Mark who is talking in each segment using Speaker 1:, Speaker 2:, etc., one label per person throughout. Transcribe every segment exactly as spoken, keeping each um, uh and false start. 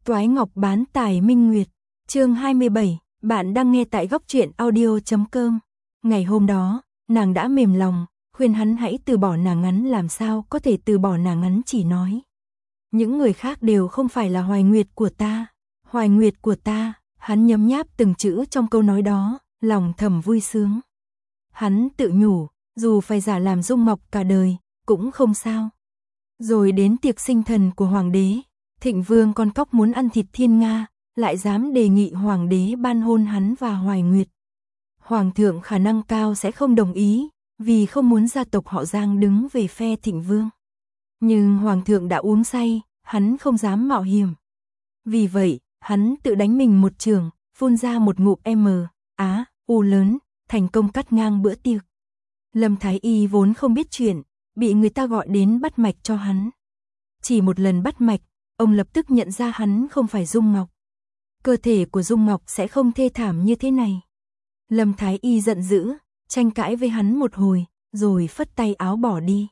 Speaker 1: Toái Ngọc bán tài minh nguyệt, chương hai mươi bảy, bạn đang nghe tại góc truyện audio chấm com. Ngày hôm đó, nàng đã mềm lòng, khuyên hắn hãy từ bỏ nàng ngắn, làm sao có thể từ bỏ nàng ngắn, chỉ nói. Những người khác đều không phải là Hoài Nguyệt của ta, Hoài Nguyệt của ta, hắn nhấm nháp từng chữ trong câu nói đó, lòng thầm vui sướng. Hắn tự nhủ, dù phải giả làm Dung Ngọc cả đời, cũng không sao. Rồi đến tiệc sinh thần của Hoàng đế, Thịnh Vương con cóc muốn ăn thịt thiên nga, lại dám đề nghị Hoàng đế ban hôn hắn và Hoài Nguyệt. Hoàng thượng khả năng cao sẽ không đồng ý, vì không muốn gia tộc họ Giang đứng về phe Thịnh Vương. Nhưng Hoàng thượng đã uống say, hắn không dám mạo hiểm. Vì vậy, hắn tự đánh mình một chưởng, phun ra một ngụm M, á, U lớn, thành công cắt ngang bữa tiệc. Lâm Thái Y vốn không biết chuyện, bị người ta gọi đến bắt mạch cho hắn. Chỉ một lần bắt mạch, ông lập tức nhận ra hắn không phải Dung Ngọc. Cơ thể của Dung Ngọc sẽ không thê thảm như thế này. Lâm Thái Y giận dữ, tranh cãi với hắn một hồi, rồi phất tay áo bỏ đi.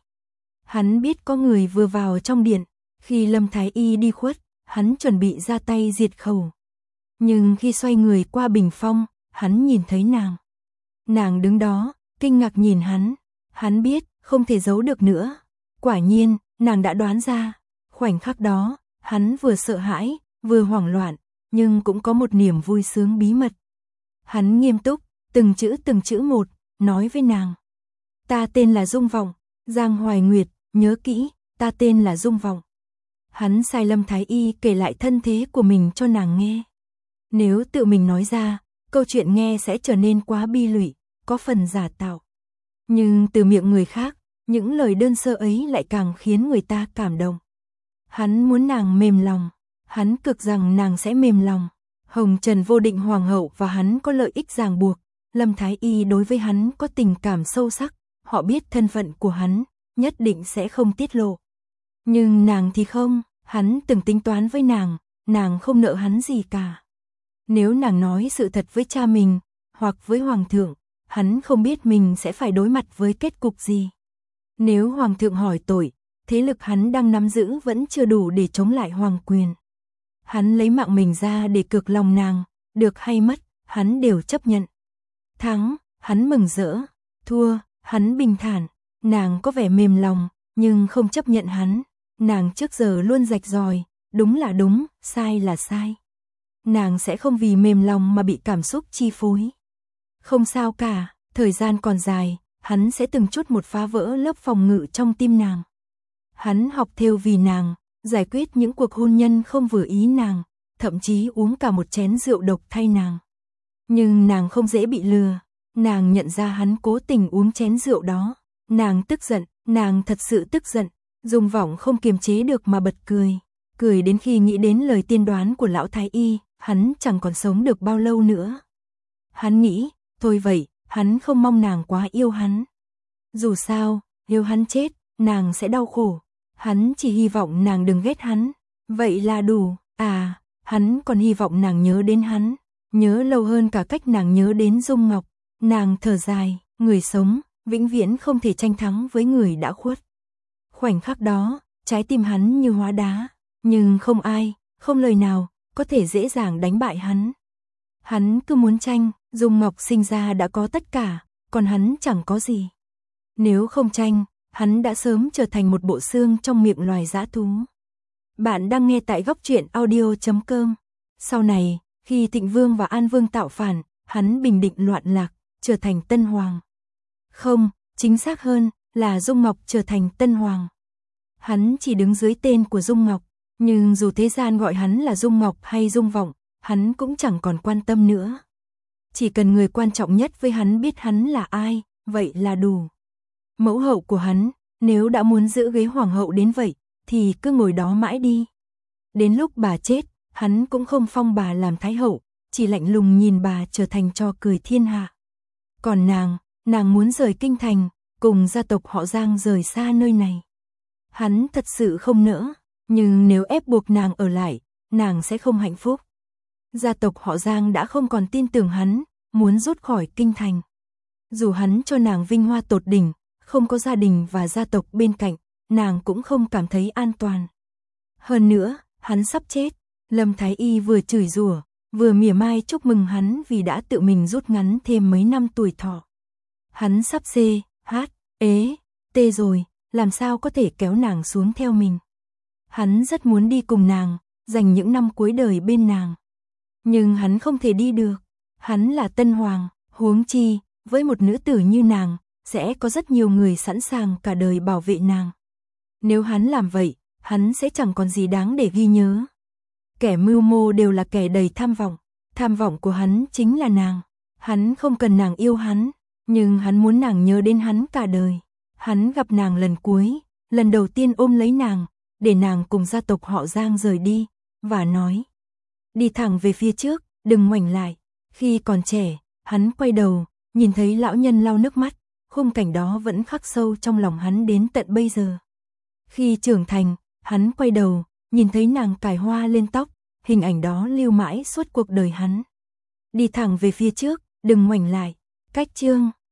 Speaker 1: Hắn biết có người vừa vào trong điện, khi Lâm Thái Y đi khuất, hắn chuẩn bị ra tay diệt khẩu. Nhưng khi xoay người qua bình phong, hắn nhìn thấy nàng. Nàng đứng đó, kinh ngạc nhìn hắn. Hắn biết, không thể giấu được nữa. Quả nhiên, nàng đã đoán ra. Khoảnh khắc đó, hắn vừa sợ hãi, vừa hoảng loạn, nhưng cũng có một niềm vui sướng bí mật. Hắn nghiêm túc, từng chữ từng chữ một, nói với nàng. Ta tên là Dung Vọng, Giang Hoài Nguyệt, nhớ kỹ, ta tên là Dung Vọng. Hắn sai Lâm Thái Y kể lại thân thế của mình cho nàng nghe. Nếu tự mình nói ra, câu chuyện nghe sẽ trở nên quá bi lụy, có phần giả tạo. Nhưng từ miệng người khác, những lời đơn sơ ấy lại càng khiến người ta cảm động. Hắn muốn nàng mềm lòng, hắn cực rằng nàng sẽ mềm lòng. Hồng Trần Vô Định Hoàng hậu và hắn có lợi ích ràng buộc, Lâm Thái Y đối với hắn có tình cảm sâu sắc, họ biết thân phận của hắn, nhất định sẽ không tiết lộ. Nhưng nàng thì không, hắn từng tính toán với nàng, nàng không nợ hắn gì cả. Nếu nàng nói sự thật với cha mình, hoặc với Hoàng thượng, hắn không biết mình sẽ phải đối mặt với kết cục gì. Nếu Hoàng thượng hỏi tội, thế lực hắn đang nắm giữ vẫn chưa đủ để chống lại hoàng quyền. Hắn lấy mạng mình ra để cược lòng nàng, được hay mất, hắn đều chấp nhận. Thắng, hắn mừng rỡ, thua, hắn bình thản, nàng có vẻ mềm lòng, nhưng không chấp nhận hắn. Nàng trước giờ luôn rạch ròi, đúng là đúng, sai là sai. Nàng sẽ không vì mềm lòng mà bị cảm xúc chi phối. Không sao cả, thời gian còn dài, hắn sẽ từng chút một phá vỡ lớp phòng ngự trong tim nàng. Hắn học thêu vì nàng, giải quyết những cuộc hôn nhân không vừa ý nàng, thậm chí uống cả một chén rượu độc thay nàng. Nhưng nàng không dễ bị lừa, nàng nhận ra hắn cố tình uống chén rượu đó. Nàng tức giận, nàng thật sự tức giận, Dung Vọng không kiềm chế được mà bật cười. Cười đến khi nghĩ đến lời tiên đoán của lão Thái Y, hắn chẳng còn sống được bao lâu nữa. Hắn nghĩ, thôi vậy, hắn không mong nàng quá yêu hắn. Dù sao, yêu hắn chết, nàng sẽ đau khổ. Hắn chỉ hy vọng nàng đừng ghét hắn. Vậy là đủ, à, hắn còn hy vọng nàng nhớ đến hắn. Nhớ lâu hơn cả cách nàng nhớ đến Dung Ngọc. Nàng thở dài, người sống, vĩnh viễn không thể tranh thắng với người đã khuất. Khoảnh khắc đó, trái tim hắn như hóa đá. Nhưng không ai, không lời nào, có thể dễ dàng đánh bại hắn. Hắn cứ muốn tranh, Dung Ngọc sinh ra đã có tất cả, còn hắn chẳng có gì. Nếu không tranh, hắn đã sớm trở thành một bộ xương trong miệng loài dã thú. Bạn đang nghe tại góc truyện audio chấm com. Sau này, khi Thịnh Vương và An Vương tạo phản, hắn bình định loạn lạc, trở thành Tân Hoàng. Không, chính xác hơn là Dung Ngọc trở thành Tân Hoàng. Hắn chỉ đứng dưới tên của Dung Ngọc, nhưng dù thế gian gọi hắn là Dung Ngọc hay Dung Vọng, hắn cũng chẳng còn quan tâm nữa. Chỉ cần người quan trọng nhất với hắn biết hắn là ai, vậy là đủ. Mẫu hậu của hắn, nếu đã muốn giữ ghế hoàng hậu đến vậy, thì cứ ngồi đó mãi đi. Đến lúc bà chết, hắn cũng không phong bà làm thái hậu, chỉ lạnh lùng nhìn bà trở thành trò cười thiên hạ. Còn nàng, nàng muốn rời kinh thành, cùng gia tộc họ Giang rời xa nơi này. Hắn thật sự không nỡ, nhưng nếu ép buộc nàng ở lại, nàng sẽ không hạnh phúc. Gia tộc họ Giang đã không còn tin tưởng hắn, muốn rút khỏi kinh thành. Dù hắn cho nàng vinh hoa tột đỉnh, không có gia đình và gia tộc bên cạnh, nàng cũng không cảm thấy an toàn. Hơn nữa, hắn sắp chết, Lâm Thái Y vừa chửi rủa, vừa mỉa mai chúc mừng hắn vì đã tự mình rút ngắn thêm mấy năm tuổi thọ. Hắn sắp C, H, ế, T rồi, làm sao có thể kéo nàng xuống theo mình. Hắn rất muốn đi cùng nàng, dành những năm cuối đời bên nàng. Nhưng hắn không thể đi được, hắn là tân hoàng, huống chi, với một nữ tử như nàng, sẽ có rất nhiều người sẵn sàng cả đời bảo vệ nàng. Nếu hắn làm vậy, hắn sẽ chẳng còn gì đáng để ghi nhớ. Kẻ mưu mô đều là kẻ đầy tham vọng, tham vọng của hắn chính là nàng. Hắn không cần nàng yêu hắn, nhưng hắn muốn nàng nhớ đến hắn cả đời. Hắn gặp nàng lần cuối, lần đầu tiên ôm lấy nàng, để nàng cùng gia tộc họ Giang rời đi, và nói: đi thẳng về phía trước, đừng ngoảnh lại. Khi còn trẻ, hắn quay đầu, nhìn thấy lão nhân lau nước mắt, khung cảnh đó vẫn khắc sâu trong lòng hắn đến tận bây giờ. Khi trưởng thành, hắn quay đầu, nhìn thấy nàng cài hoa lên tóc, hình ảnh đó lưu mãi suốt cuộc đời hắn. Đi thẳng về phía trước, đừng ngoảnh lại. Cách chương